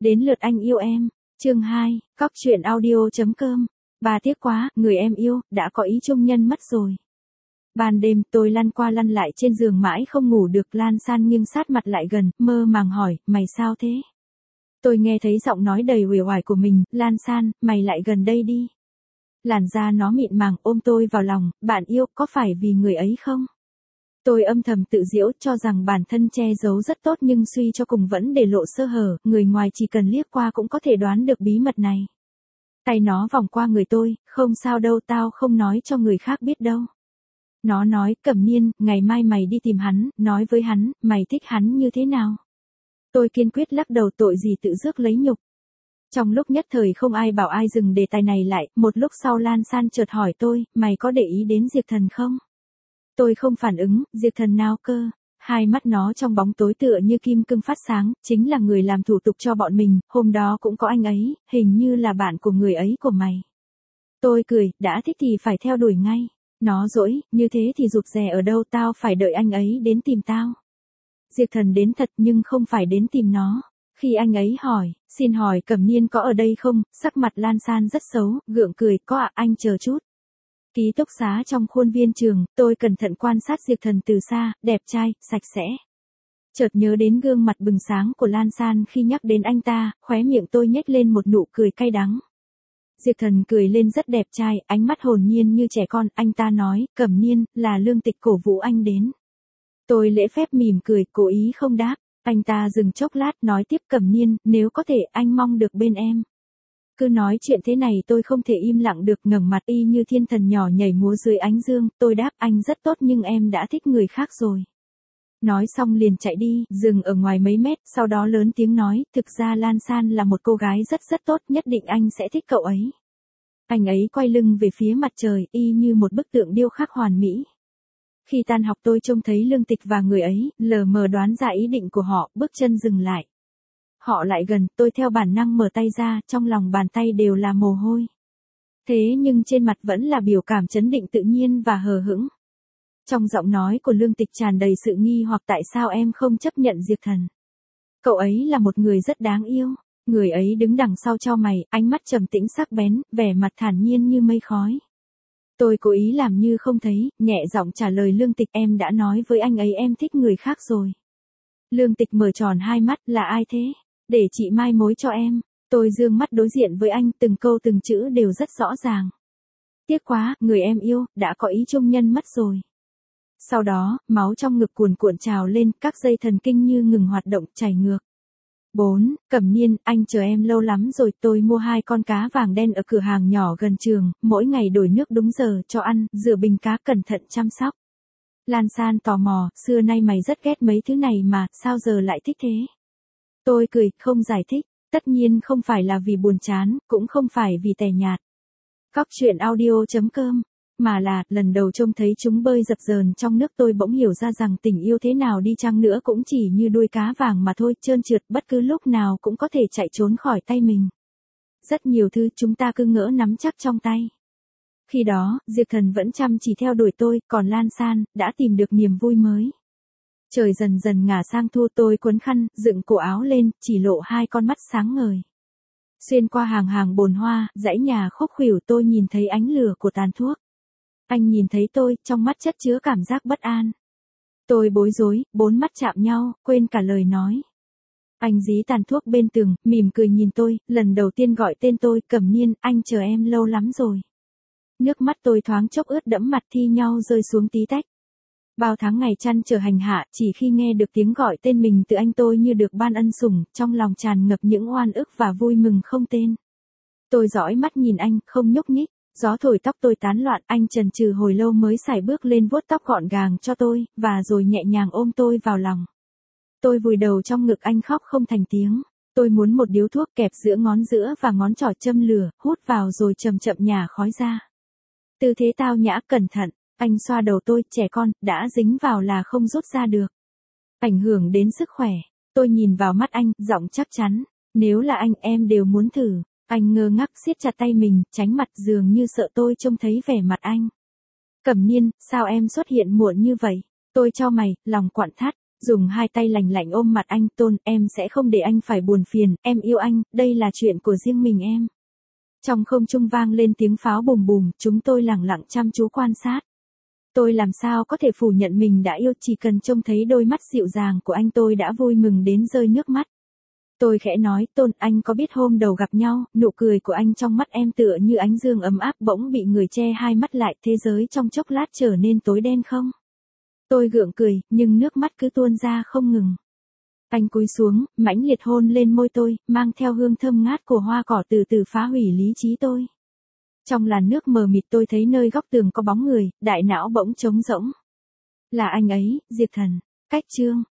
Đến lượt anh yêu em. Chương 2, Cóc truyện audio.com. Bà tiếc quá, người em yêu, đã có ý chung nhân mất rồi. Ban đêm tôi lăn qua lăn lại trên giường mãi không ngủ được. Lan San nghiêng sát mặt lại gần, mơ màng hỏi, mày sao thế? Tôi nghe thấy giọng nói đầy uể oải của mình, Lan San, mày lại gần đây đi. Làn da nó mịn màng ôm tôi vào lòng, bạn yêu, có phải vì người ấy không? Tôi âm thầm tự giễu cho rằng bản thân che giấu rất tốt nhưng suy cho cùng vẫn để lộ sơ hở, người ngoài chỉ cần liếc qua cũng có thể đoán được bí mật này. Tay nó vòng qua người tôi, không sao đâu, tao không nói cho người khác biết đâu. Nó nói, Cẩm Niên, ngày mai mày đi tìm hắn, nói với hắn, mày thích hắn như thế nào? Tôi kiên quyết lắc đầu, tội gì tự rước lấy nhục. Trong lúc nhất thời không ai bảo ai dừng đề tài này lại, một lúc sau Lan San chợt hỏi tôi, mày có để ý đến Diệp Thần không? Tôi không phản ứng, Diệp Thần nào cơ? Hai mắt nó trong bóng tối tựa như kim cương phát sáng, chính là người làm thủ tục cho bọn mình, hôm đó cũng có anh ấy, hình như là bạn của người ấy của mày. Tôi cười, đã thích thì phải theo đuổi ngay. Nó dỗi, như thế thì rụt rè ở đâu, tao phải đợi anh ấy đến tìm tao. Diệp Thần đến thật nhưng không phải đến tìm nó. Khi anh ấy hỏi, xin hỏi Cẩm Niên có ở đây không, sắc mặt Lan San rất xấu, gượng cười, có ạ, anh chờ chút. Ký túc xá trong khuôn viên trường, tôi cẩn thận quan sát Diệp Thần từ xa, đẹp trai, sạch sẽ. Chợt nhớ đến gương mặt bừng sáng của Lan San khi nhắc đến anh ta, khóe miệng tôi nhếch lên một nụ cười cay đắng. Diệp Thần cười lên rất đẹp trai, ánh mắt hồn nhiên như trẻ con, anh ta nói, Cẩm Niên, là Lương Tịch cổ vũ anh đến. Tôi lễ phép mỉm cười, cố ý không đáp. Anh ta dừng chốc lát nói tiếp, Cẩm Niên, nếu có thể anh mong được bên em. Cứ nói chuyện thế này tôi không thể im lặng được, ngẩng mặt y như thiên thần nhỏ nhảy múa dưới ánh dương, tôi đáp, anh rất tốt nhưng em đã thích người khác rồi. Nói xong liền chạy đi, dừng ở ngoài mấy mét, sau đó lớn tiếng nói, thực ra Lan San là một cô gái rất tốt, nhất định anh sẽ thích cậu ấy. Anh ấy quay lưng về phía mặt trời, y như một bức tượng điêu khắc hoàn mỹ. Khi tan học tôi trông thấy Lương Tịch và người ấy, lờ mờ đoán ra ý định của họ, bước chân dừng lại. Họ lại gần, tôi theo bản năng mở tay ra, trong lòng bàn tay đều là mồ hôi. Thế nhưng trên mặt vẫn là biểu cảm trấn định tự nhiên và hờ hững. Trong giọng nói của Lương Tịch tràn đầy sự nghi hoặc, tại sao em không chấp nhận Diệp Thần? Cậu ấy là một người rất đáng yêu. Người ấy đứng đằng sau chau mày, ánh mắt trầm tĩnh sắc bén, vẻ mặt thản nhiên như mây khói. Tôi cố ý làm như không thấy, nhẹ giọng trả lời Lương Tịch, em đã nói với anh ấy em thích người khác rồi. Lương Tịch mở tròn hai mắt, là ai thế? Để chị mai mối cho em. Tôi dương mắt đối diện với anh, từng câu từng chữ đều rất rõ ràng. Tiếc quá, người em yêu, đã có ý chung nhân mất rồi. Sau đó, máu trong ngực cuồn cuộn trào lên, các dây thần kinh như ngừng hoạt động, chảy ngược. 4. Cẩm Niên, anh chờ em lâu lắm rồi, tôi mua 2 con cá vàng đen ở cửa hàng nhỏ gần trường, mỗi ngày đổi nước đúng giờ cho ăn, rửa bình cá cẩn thận chăm sóc. Lan San tò mò, xưa nay mày rất ghét mấy thứ này mà, sao giờ lại thích thế? Tôi cười, không giải thích, tất nhiên không phải là vì buồn chán, cũng không phải vì tẻ nhạt. Cóc truyện audio.com, mà là, lần đầu trông thấy chúng bơi dập dờn trong nước tôi bỗng hiểu ra rằng tình yêu thế nào đi chăng nữa cũng chỉ như đuôi cá vàng mà thôi, trơn trượt, bất cứ lúc nào cũng có thể chạy trốn khỏi tay mình. Rất nhiều thứ chúng ta cứ ngỡ nắm chắc trong tay. Khi đó, Diệp Thần vẫn chăm chỉ theo đuổi tôi, còn Lan San, đã tìm được niềm vui mới. Trời dần dần ngả sang thu, tôi quấn khăn, dựng cổ áo lên, chỉ lộ 2 con mắt sáng ngời. Xuyên qua hàng hàng bồn hoa, dãy nhà khúc khuỷu tôi nhìn thấy ánh lửa của tàn thuốc. Anh nhìn thấy tôi, trong mắt chất chứa cảm giác bất an. Tôi bối rối, 4 mắt chạm nhau, quên cả lời nói. Anh dí tàn thuốc bên tường, mỉm cười nhìn tôi, lần đầu tiên gọi tên tôi, Cẩm Niên, anh chờ em lâu lắm rồi. Nước mắt tôi thoáng chốc ướt đẫm mặt thi nhau rơi xuống tí tách. Bao tháng ngày chăn trở hành hạ, chỉ khi nghe được tiếng gọi tên mình từ anh tôi như được ban ân sủng, trong lòng tràn ngập những oan ức và vui mừng không tên. Tôi dõi mắt nhìn anh, không nhúc nhích. Gió thổi tóc tôi tán loạn, anh chần chừ hồi lâu mới sải bước lên vuốt tóc gọn gàng cho tôi, và rồi nhẹ nhàng ôm tôi vào lòng. Tôi vùi đầu trong ngực anh khóc không thành tiếng. Tôi muốn một điếu thuốc kẹp giữa ngón giữa và ngón trỏ châm lửa, hút vào rồi chậm chậm nhả khói ra. Tư thế tao nhã cẩn thận, anh xoa đầu tôi, trẻ con, đã dính vào là không rút ra được. Ảnh hưởng đến sức khỏe. Tôi nhìn vào mắt anh, giọng chắc chắn, nếu là anh em đều muốn thử. Anh ngơ ngác siết chặt tay mình, tránh mặt dường như sợ tôi trông thấy vẻ mặt anh. Cẩm Niên, sao em xuất hiện muộn như vậy? Tôi chau mày, lòng quặn thắt. dùng hai tay lành lạnh ôm mặt anh. Tôn, em sẽ không để anh phải buồn phiền, em yêu anh, đây là chuyện của riêng mình em. Trong không trung vang lên tiếng pháo bùm bùm, chúng tôi lặng lặng chăm chú quan sát. Tôi làm sao có thể phủ nhận mình đã yêu, chỉ cần trông thấy đôi mắt dịu dàng của anh tôi đã vui mừng đến rơi nước mắt. Tôi khẽ nói, Tôn, anh có biết hôm đầu gặp nhau, nụ cười của anh trong mắt em tựa như ánh dương ấm áp bỗng bị người che hai mắt lại, thế giới trong chốc lát trở nên tối đen không? Tôi gượng cười, nhưng nước mắt cứ tuôn ra không ngừng. Anh cúi xuống, mãnh liệt hôn lên môi tôi, mang theo hương thơm ngát của hoa cỏ từ từ phá hủy lý trí tôi. Trong làn nước mờ mịt tôi thấy nơi góc tường có bóng người, đại não bỗng trống rỗng. Là anh ấy, Diệp Thần. Cách chương